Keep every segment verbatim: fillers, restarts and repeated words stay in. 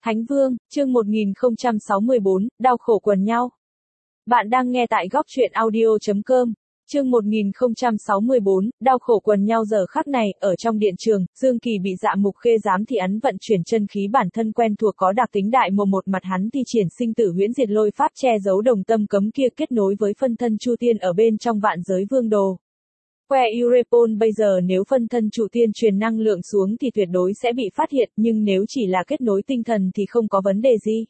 Thánh Vương, chương một nghìn không trăm sáu mươi bốn, đau khổ quần nhau. Bạn đang nghe tại góc truyện audio chấm com. Chương một nghìn không trăm sáu mươi bốn, đau khổ quần nhau giờ khắc này, ở trong điện trường, Dương Kỳ bị Dạ Mục Khê giám thị ấn vận chuyển chân khí bản thân quen thuộc có đặc tính đại mộ một mặt hắn thi triển sinh tử huyễn diệt lôi pháp che giấu đồng tâm cấm kia kết nối với phân thân Chu Tiên ở bên trong vạn giới vương đồ. Que Urepon bây giờ nếu phân thân Chu Tiên truyền năng lượng xuống thì tuyệt đối sẽ bị phát hiện, nhưng nếu chỉ là kết nối tinh thần thì không có vấn đề gì.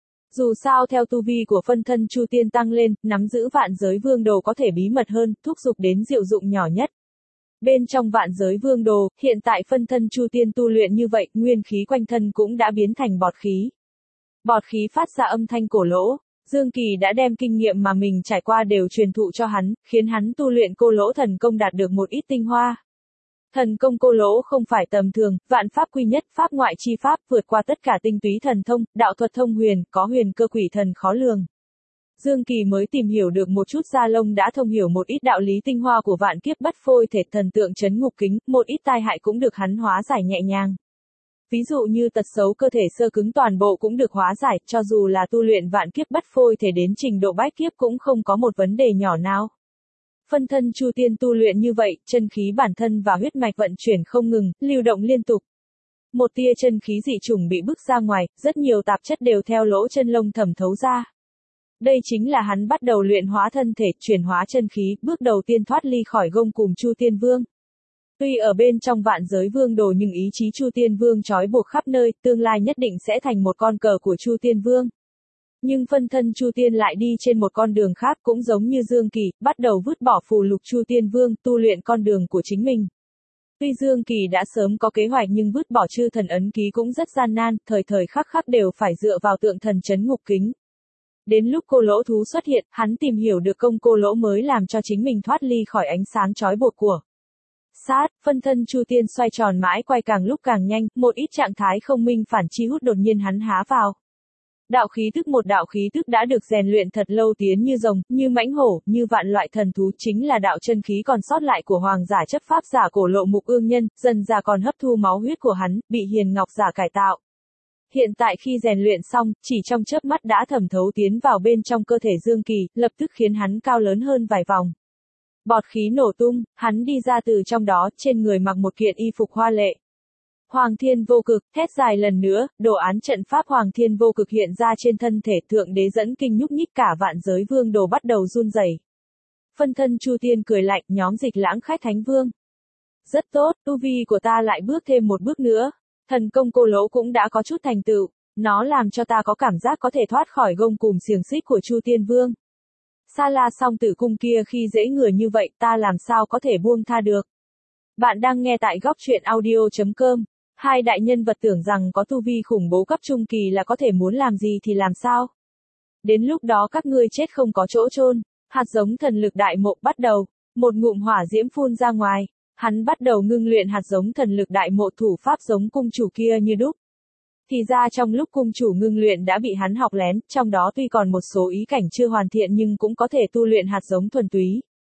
Dù sao theo tu vi của phân thân Chu Tiên tăng lên, nắm giữ vạn giới vương đồ có thể bí mật hơn, thúc giục đến diệu dụng nhỏ nhất. Bên trong vạn giới vương đồ, hiện tại phân thân Chu Tiên tu luyện như vậy, nguyên khí quanh thân cũng đã biến thành bọt khí. Bọt khí phát ra âm thanh cổ lỗ. Dương Kỳ đã đem kinh nghiệm mà mình trải qua đều truyền thụ cho hắn, khiến hắn tu luyện cô lỗ thần công đạt được một ít tinh hoa. Thần công cô lỗ không phải tầm thường, vạn pháp quy nhất, pháp ngoại chi pháp, vượt qua tất cả tinh túy thần thông, đạo thuật thông huyền, có huyền cơ quỷ thần khó lường. Dương Kỳ mới tìm hiểu được một chút da lông đã thông hiểu một ít đạo lý tinh hoa của vạn kiếp bất phôi thể thần tượng chấn ngục kính, một ít tai hại cũng được hắn hóa giải nhẹ nhàng. Ví dụ như tật xấu cơ thể sơ cứng toàn bộ cũng được hóa giải, cho dù là tu luyện vạn kiếp bất phôi thể đến trình độ bách kiếp cũng không có một vấn đề nhỏ nào. Phân thân Chu Tiên tu luyện như vậy, chân khí bản thân và huyết mạch vận chuyển không ngừng, lưu động liên tục. Một tia chân khí dị chủng bị bức ra ngoài, rất nhiều tạp chất đều theo lỗ chân lông thẩm thấu ra. Đây chính là hắn bắt đầu luyện hóa thân thể, chuyển hóa chân khí, bước đầu tiên thoát ly khỏi gông cùm Chu Tiên Vương. Tuy ở bên trong vạn giới vương đồ nhưng ý chí Chu Tiên Vương trói buộc khắp nơi, tương lai nhất định sẽ thành một con cờ của Chu Tiên Vương. Nhưng phân thân Chu Tiên lại đi trên một con đường khác cũng giống như Dương Kỳ, bắt đầu vứt bỏ phù lục Chu Tiên Vương, tu luyện con đường của chính mình. Tuy Dương Kỳ đã sớm có kế hoạch nhưng vứt bỏ chư thần ấn ký cũng rất gian nan, thời thời khắc khắc đều phải dựa vào tượng thần chấn ngục kính. Đến lúc cô lỗ thú xuất hiện, hắn tìm hiểu được công cô lỗ mới làm cho chính mình thoát ly khỏi ánh sáng trói buộc của sát, phân thân Chu Tiên xoay tròn mãi quay càng lúc càng nhanh, một ít trạng thái không minh phản chi hút đột nhiên hắn há vào. Đạo khí tức một đạo khí tức đã được rèn luyện thật lâu tiến như rồng, như mãnh hổ, như vạn loại thần thú chính là đạo chân khí còn sót lại của hoàng giả chấp pháp giả cổ Lộ Mục Ương Nhân, dần ra còn hấp thu máu huyết của hắn, bị Hiền Ngọc giả cải tạo. Hiện tại khi rèn luyện xong, chỉ trong chớp mắt đã thẩm thấu tiến vào bên trong cơ thể Dương Kỳ, lập tức khiến hắn cao lớn hơn vài vòng. Bọt khí nổ tung, hắn đi ra từ trong đó, trên người mặc một kiện y phục hoa lệ. Hoàng Thiên Vô Cực, thét dài lần nữa, đồ án trận pháp Hoàng Thiên Vô Cực hiện ra trên thân thể, thượng đế dẫn kinh nhúc nhích cả vạn giới vương đồ bắt đầu run rẩy. Phân thân Chu Tiên cười lạnh, nhóm Dịch Lãng khách Thánh Vương. Rất tốt, tu vi của ta lại bước thêm một bước nữa. Thần công cô lỗ cũng đã có chút thành tựu, nó làm cho ta có cảm giác có thể thoát khỏi gông cùm xiềng xích của Chu Tiên Vương. Sa La song tử cung kia khi dễ người như vậy ta làm sao có thể buông tha được. Bạn đang nghe tại góc truyện audio chấm com. Hai đại nhân vật tưởng rằng có tu vi khủng bố cấp trung kỳ là có thể muốn làm gì thì làm sao. Đến lúc đó các ngươi chết không có chỗ chôn. Hạt giống thần lực đại mộ bắt đầu. Một ngụm hỏa diễm phun ra ngoài. Hắn bắt đầu ngưng luyện hạt giống thần lực đại mộ thủ pháp giống cung chủ kia như đúc. Thì ra trong lúc cung chủ ngưng luyện đã bị hắn học lén, trong đó tuy còn một số ý cảnh chưa hoàn thiện nhưng cũng có thể tu luyện hạt giống thuần túy.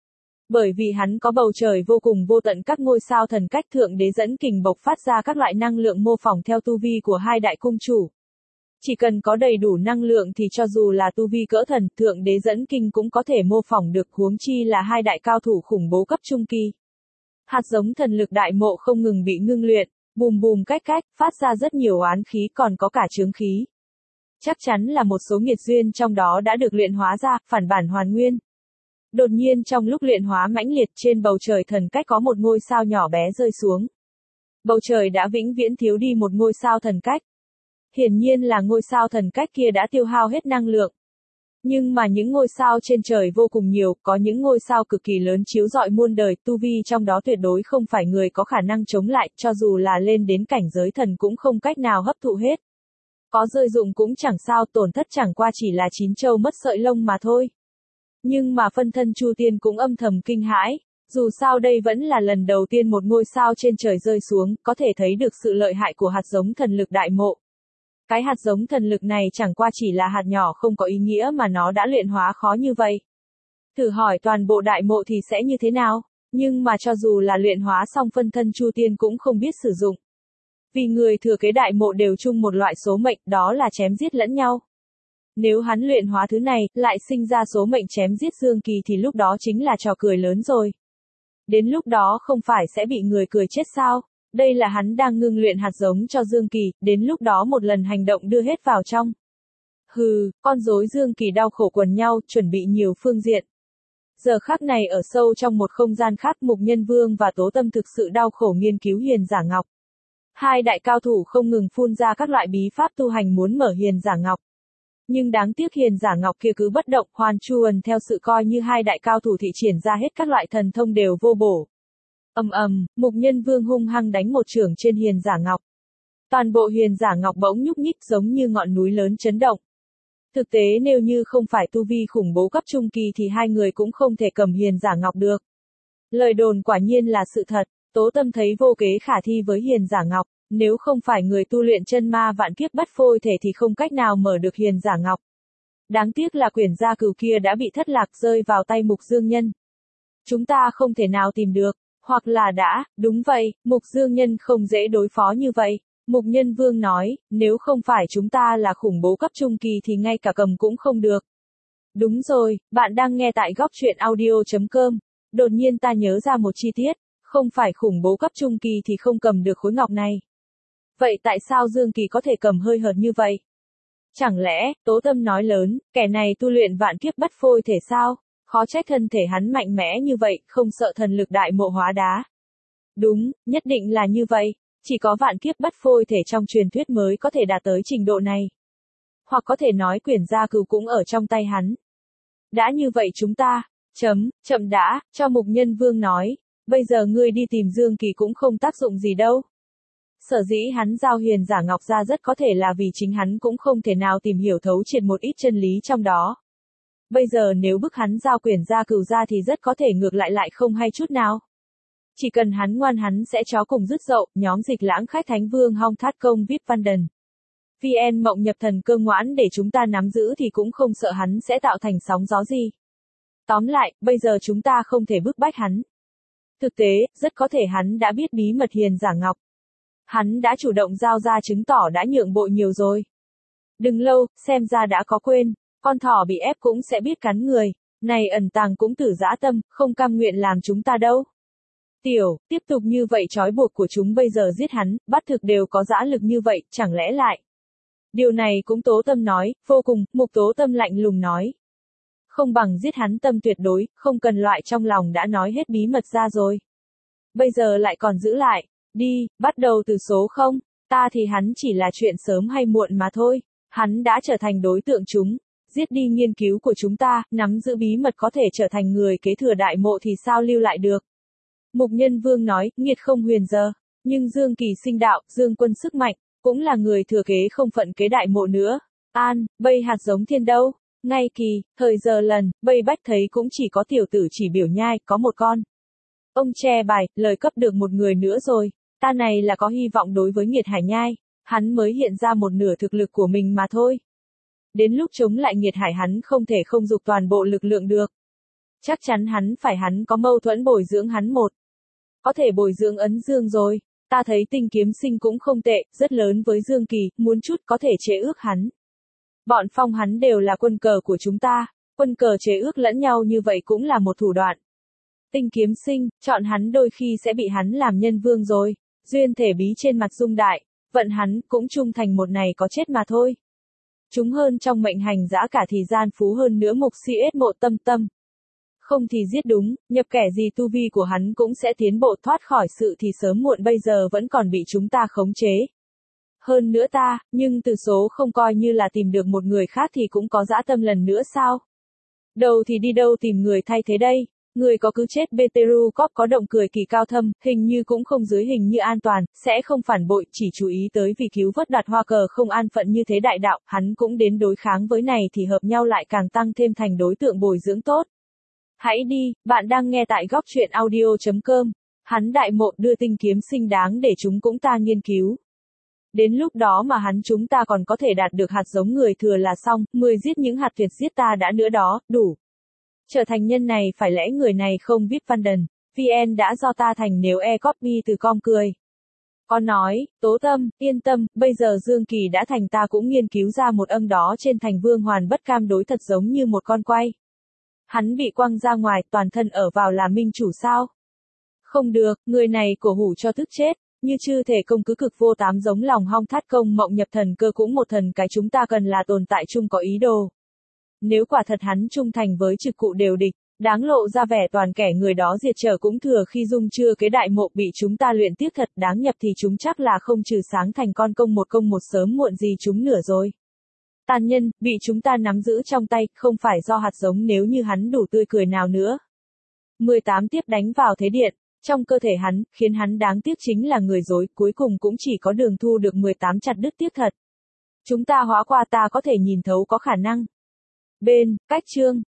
Bởi vì hắn có bầu trời vô cùng vô tận các ngôi sao thần cách thượng đế dẫn kình bộc phát ra các loại năng lượng mô phỏng theo tu vi của hai đại cung chủ. Chỉ cần có đầy đủ năng lượng thì cho dù là tu vi cỡ thần, thượng đế dẫn kinh cũng có thể mô phỏng được, huống chi là hai đại cao thủ khủng bố cấp trung kỳ. Hạt giống thần lực đại mộ không ngừng bị ngưng luyện. Bùm bùm cách cách, phát ra rất nhiều oán khí còn có cả chướng khí. Chắc chắn là một số nghiệt duyên trong đó đã được luyện hóa ra, phản bản hoàn nguyên. Đột nhiên trong lúc luyện hóa mãnh liệt trên bầu trời thần cách có một ngôi sao nhỏ bé rơi xuống. Bầu trời đã vĩnh viễn thiếu đi một ngôi sao thần cách. Hiển nhiên là ngôi sao thần cách kia đã tiêu hao hết năng lượng. Nhưng mà những ngôi sao trên trời vô cùng nhiều, có những ngôi sao cực kỳ lớn chiếu rọi muôn đời, tu vi trong đó tuyệt đối không phải người có khả năng chống lại, cho dù là lên đến cảnh giới thần cũng không cách nào hấp thụ hết. Có rơi dụng cũng chẳng sao, tổn thất chẳng qua chỉ là chín châu mất sợi lông mà thôi. Nhưng mà phân thân Chu Tiên cũng âm thầm kinh hãi, dù sao đây vẫn là lần đầu tiên một ngôi sao trên trời rơi xuống, có thể thấy được sự lợi hại của hạt giống thần lực đại mộ. Cái hạt giống thần lực này chẳng qua chỉ là hạt nhỏ không có ý nghĩa mà nó đã luyện hóa khó như vậy. Thử hỏi toàn bộ đại mộ thì sẽ như thế nào? Nhưng mà cho dù là luyện hóa xong phân thân Chu Tiên cũng không biết sử dụng. Vì người thừa kế đại mộ đều chung một loại số mệnh, đó là chém giết lẫn nhau. Nếu hắn luyện hóa thứ này, lại sinh ra số mệnh chém giết Dương Kỳ thì lúc đó chính là trò cười lớn rồi. Đến lúc đó không phải sẽ bị người cười chết sao? Đây là hắn đang ngưng luyện hạt giống cho Dương Kỳ, đến lúc đó một lần hành động đưa hết vào trong. Hừ, con rối Dương Kỳ đau khổ quần nhau, chuẩn bị nhiều phương diện. Giờ khắc này ở sâu trong một không gian khác, Mục Nhân Vương và Tố Tâm thực sự đau khổ nghiên cứu Hiền Giả Ngọc. Hai đại cao thủ không ngừng phun ra các loại bí pháp tu hành muốn mở Hiền Giả Ngọc. Nhưng đáng tiếc Hiền Giả Ngọc kia cứ bất động, hoàn chuồn theo sự coi như hai đại cao thủ thị triển ra hết các loại thần thông đều vô bổ. Ầm ầm, Mục Nhân Vương hung hăng đánh một chưởng trên Hiền Giả Ngọc. Toàn bộ Hiền Giả Ngọc bỗng nhúc nhích giống như ngọn núi lớn chấn động. Thực tế nếu như không phải tu vi khủng bố cấp trung kỳ thì hai người cũng không thể cầm Hiền Giả Ngọc được. Lời đồn quả nhiên là sự thật, Tố Tâm thấy vô kế khả thi với Hiền Giả Ngọc, nếu không phải người tu luyện chân ma vạn kiếp bất phôi thể thì không cách nào mở được Hiền Giả Ngọc. Đáng tiếc là quyển gia cửu kia đã bị thất lạc rơi vào tay Mục Dương Nhân. Chúng ta không thể nào tìm được, hoặc là đã, đúng vậy, Mục Dương Nhân không dễ đối phó như vậy. Mục Nhân Vương nói, nếu không phải chúng ta là khủng bố cấp trung kỳ thì ngay cả cầm cũng không được. Đúng rồi, bạn đang nghe tại góc truyện audio chấm com. Đột nhiên ta nhớ ra một chi tiết, không phải khủng bố cấp trung kỳ thì không cầm được khối ngọc này. Vậy tại sao Dương Kỳ có thể cầm hơi hợt như vậy? Chẳng lẽ, Tố Tâm nói lớn, kẻ này tu luyện vạn kiếp bất phôi thể sao? Khó trách thân thể hắn mạnh mẽ như vậy, không sợ thần lực đại mộ hóa đá. Đúng, nhất định là như vậy. Chỉ có vạn kiếp bất phôi thể trong truyền thuyết mới có thể đạt tới trình độ này. Hoặc có thể nói quyển gia cửu cũng ở trong tay hắn. Đã như vậy chúng ta, chấm, chậm đã, cho Mục Nhân Vương nói, bây giờ ngươi đi tìm Dương Kỳ cũng không tác dụng gì đâu. Sở dĩ hắn giao Hiền Giả Ngọc ra rất có thể là vì chính hắn cũng không thể nào tìm hiểu thấu triệt một ít chân lý trong đó. Bây giờ nếu bức hắn giao quyển gia cửu ra thì rất có thể ngược lại lại không hay chút nào. Chỉ cần hắn ngoan hắn sẽ chó cùng dứt dậu, nhóm Dịch Lãng khách Thánh Vương Hong Thát Công vê i pê Văn vê en Mộng Nhập Thần Cơ ngoãn để chúng ta nắm giữ thì cũng không sợ hắn sẽ tạo thành sóng gió gì. Tóm lại, bây giờ chúng ta không thể bức bách hắn. Thực tế, rất có thể hắn đã biết bí mật Hiền Giả Ngọc. Hắn đã chủ động giao ra chứng tỏ đã nhượng bộ nhiều rồi. Đừng lâu, xem ra đã có quên, con thỏ bị ép cũng sẽ biết cắn người, này ẩn tàng cũng tử dã tâm, không cam nguyện làm chúng ta đâu. Tiểu, tiếp tục như vậy trói buộc của chúng bây giờ giết hắn, bắt thực đều có dã lực như vậy, chẳng lẽ lại. Điều này cũng Tố Tâm nói, vô cùng, Mục Tố Tâm lạnh lùng nói. Không bằng giết hắn tâm tuyệt đối, không cần loại trong lòng đã nói hết bí mật ra rồi. Bây giờ lại còn giữ lại, đi, bắt đầu từ số không, ta thì hắn chỉ là chuyện sớm hay muộn mà thôi, hắn đã trở thành đối tượng chúng, giết đi nghiên cứu của chúng ta, nắm giữ bí mật có thể trở thành người kế thừa đại mộ thì sao lưu lại được. Mục Nhân Vương nói, nghiệt không huyền giờ, nhưng Dương Kỳ sinh đạo, Dương Quân sức mạnh, cũng là người thừa kế không phận kế đại mộ nữa. An, bây hạt giống thiên đâu? Ngay kỳ, thời giờ lần, bây bách thấy cũng chỉ có tiểu tử chỉ biểu nhai, có một con. Ông che bài, lời cấp được một người nữa rồi, ta này là có hy vọng đối với Nghiệt Hải Nhai, hắn mới hiện ra một nửa thực lực của mình mà thôi. Đến lúc chống lại Nghiệt Hải hắn không thể không dục toàn bộ lực lượng được. Chắc chắn hắn phải hắn có mâu thuẫn bồi dưỡng hắn một. Có thể bồi dưỡng ấn Dương rồi, ta thấy Tinh Kiếm Sinh cũng không tệ, rất lớn với Dương Kỳ, muốn chút có thể chế ước hắn. Bọn phong hắn đều là quân cờ của chúng ta, quân cờ chế ước lẫn nhau như vậy cũng là một thủ đoạn. Tinh Kiếm Sinh, chọn hắn đôi khi sẽ bị hắn làm nhân vương rồi, duyên thể bí trên mặt dung đại, vận hắn cũng trung thành một này có chết mà thôi. Chúng hơn trong mệnh hành dã cả thì gian phú hơn nữa Mục Si ết mộ tâm tâm. Không thì giết đúng, nhập kẻ gì tu vi của hắn cũng sẽ tiến bộ thoát khỏi sự thì sớm muộn bây giờ vẫn còn bị chúng ta khống chế. Hơn nữa ta, nhưng từ số không coi như là tìm được một người khác thì cũng có dã tâm lần nữa sao? Đầu thì đi đâu tìm người thay thế đây? Người có cứ chết Beteru Cop có động cười kỳ cao thâm, hình như cũng không dưới hình như an toàn, sẽ không phản bội, chỉ chú ý tới vì cứu vớt đoạt hoa cờ không an phận như thế đại đạo, hắn cũng đến đối kháng với này thì hợp nhau lại càng tăng thêm thành đối tượng bồi dưỡng tốt. Hãy đi, bạn đang nghe tại góc truyện audio chấm com. Hắn đại mộ đưa Tinh Kiếm Sinh đáng để chúng cũng ta nghiên cứu. Đến lúc đó mà hắn chúng ta còn có thể đạt được hạt giống người thừa là xong, mười giết những hạt tuyệt giết ta đã nữa đó, đủ. Trở thành nhân này phải lẽ người này không vê i pê Văn vê en đã do ta thành nếu e copy từ com cười. Con nói, Tố Tâm, yên tâm, bây giờ Dương Kỳ đã thành ta cũng nghiên cứu ra một âm đó trên thành Vương Hoàn Bất Cam đối thật giống như một con quay. Hắn bị quăng ra ngoài, toàn thân ở vào là minh chủ sao? Không được, người này cổ hủ cho tức chết, như chư thể công cứ cực vô tám giống lòng hong thát công mộng nhập thần cơ cũng một thần cái chúng ta cần là tồn tại chung có ý đồ. Nếu quả thật hắn trung thành với trực cụ đều địch, đáng lộ ra vẻ toàn kẻ người đó diệt trở cũng thừa khi dung chưa kế đại mộ bị chúng ta luyện tiếc thật đáng nhập thì chúng chắc là không trừ sáng thành con công một công một sớm muộn gì chúng nửa rồi. Tàn nhân, bị chúng ta nắm giữ trong tay, không phải do hạt giống nếu như hắn đủ tươi cười nào nữa. mười tám tiếp đánh vào thế điện, trong cơ thể hắn, khiến hắn đáng tiếc chính là người dối, cuối cùng cũng chỉ có Đường thu được mười tám chặt đứt tiếc thật. Chúng ta hóa qua ta có thể nhìn thấu có khả năng. Bên, cách chương.